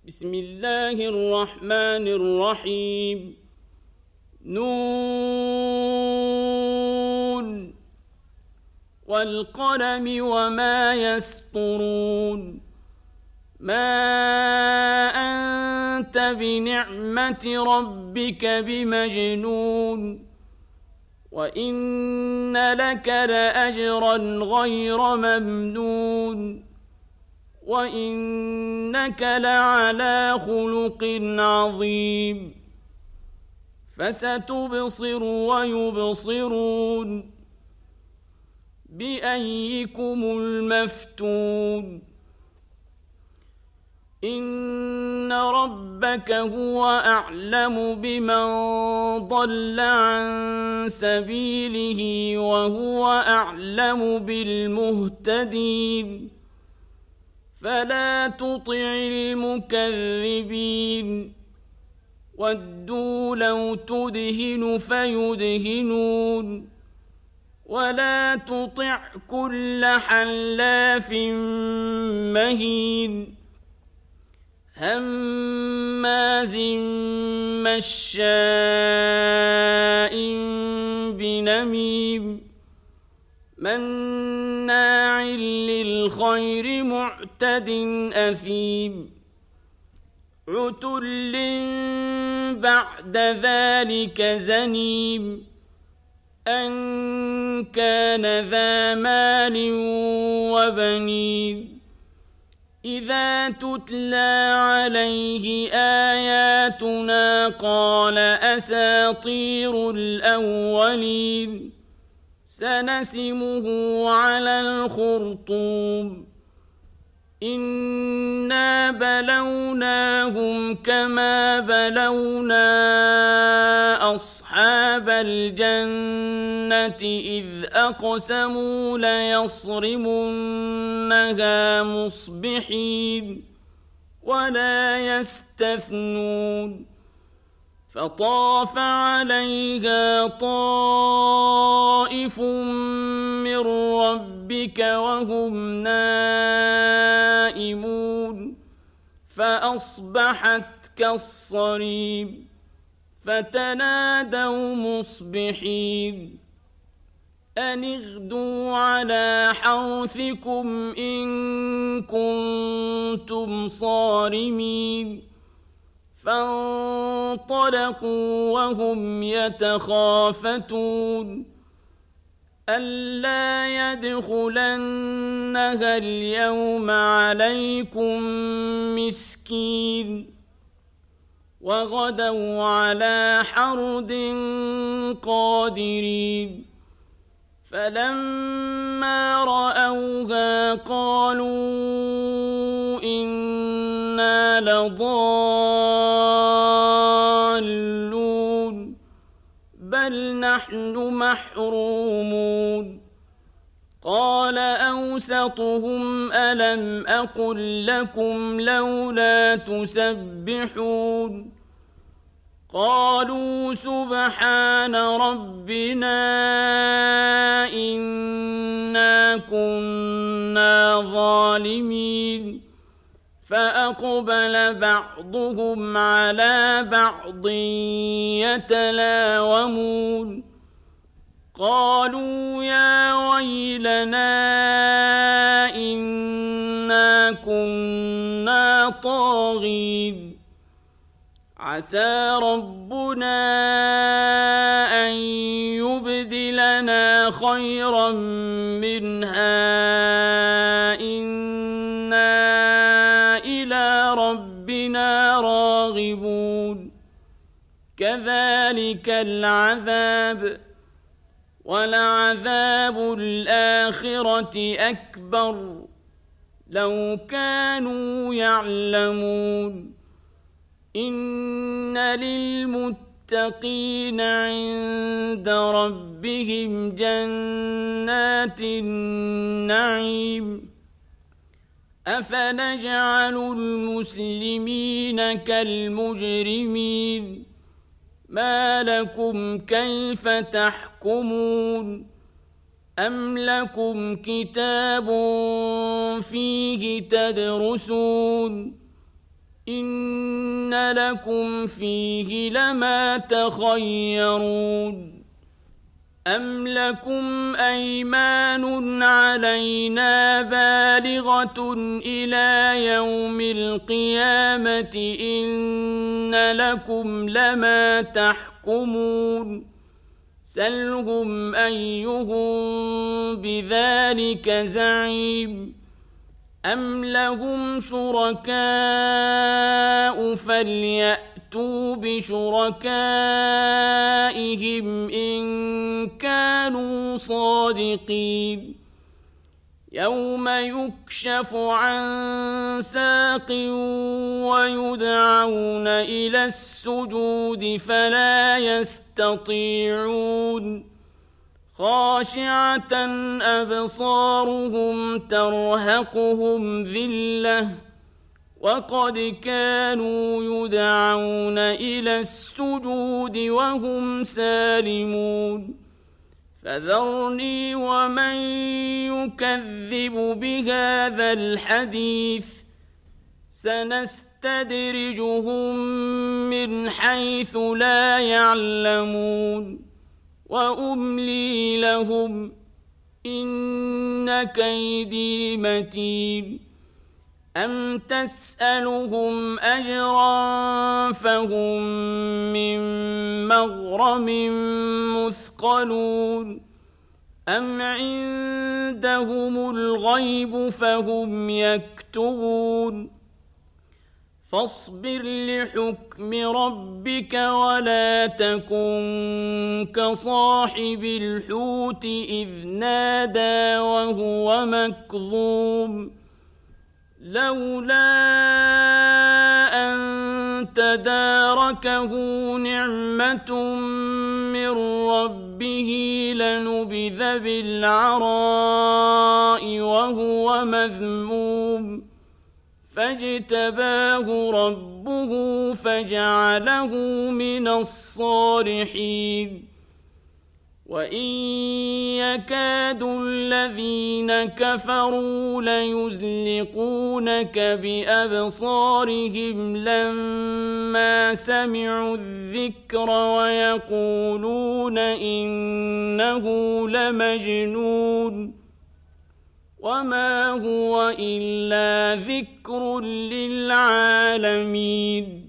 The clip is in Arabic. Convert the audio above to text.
بسم الله الرحمن الرحيم نون والقلم وما يسطرون ما أنت بنعمة ربك بمجنون وإن لك لأجرا غير ممنون وإنك لعلى خلق عظيم فستبصر ويبصرون بأيكم المفتون إن ربك هو أعلم بمن ضل عن سبيله وهو أعلم بالمهتدين فلا تطع المكذبين ودوا لو تدهن فيدهنون ولا تطع كل حلاف مهين هماز مشاء بنميم مناع للخير معتد أثيم عتل بعد ذلك زنيم أن كان ذا مال وبنين إذا تتلى عليه آياتنا قال أساطير الأولين سنسمه على الخرطوم إنا بلوناهم كما بلونا أصحاب الجنة إذ أقسموا ليصرمنها مصبحين ولا يستثنون فطاف عليها طائف من ربك وهم نائمون فأصبحت كالصريم فتنادوا مصبحين أن اغدوا على حرثكم إن كنتم صارمين فانطلقوا وهم يتخافتون ألا يدخلنها اليوم عليكم مسكين وغدوا على حرد قادرين فلما رأوها قالوا إنا لضالون بل نحن محرومون قال أوسطهم ألم أقل لكم لولا تسبحون قالوا سبحان ربنا إنا كنا ظالمين فأقبل بعضهم على بعض يتلاومون قالوا يا ويلنا إنا كنا طاغين عسى ربنا أن يبدلنا خيرا منها إنا إلى ربنا راغبون كذلك العذاب ولعذاب الآخرة أكبر لو كانوا يعلمون إن للمتقين عند ربهم جنات النعيم أفنجعل المسلمين كالمجرمين ما لكم كيف تحكمون أم لكم كتاب فيه تدرسون إن لكم فيه لما تخيرون أم لكم أيمان علينا بالغة إلى يوم القيامة إن لكم لما تحكمون سلهم أيهم بذلك زعيم أم لهم شركاء فليأتوا بشركائهم إن كانوا صادقين يوم يكشف عن ساق ويدعون إلى السجود فلا يستطيعون خاشعة أبصارهم ترهقهم ذلة وقد كانوا يدعون إلى السجود وهم سالمون فذرني ومن يكذب بهذا الحديث سنستدرجهم من حيث لا يعلمون وأملي لهم إن كيدي متين أم تسألهم أجرا فهم من مغرم مثقلون أم عندهم الغيب فهم يكتبون فاصبر لحكم ربك ولا تكن كصاحب الحوت إذ نادى وهو مكظوم لولا أن تداركه نعمة من ربه لنبذ بالعراء وهو مذموم فاجتباه ربه فجعله من الصالحين وإن يكاد الذين كفروا ليزلقونك بأبصارهم لما سمعوا الذكر ويقولون إنه لمجنون وما هو إلا ذكر للعالمين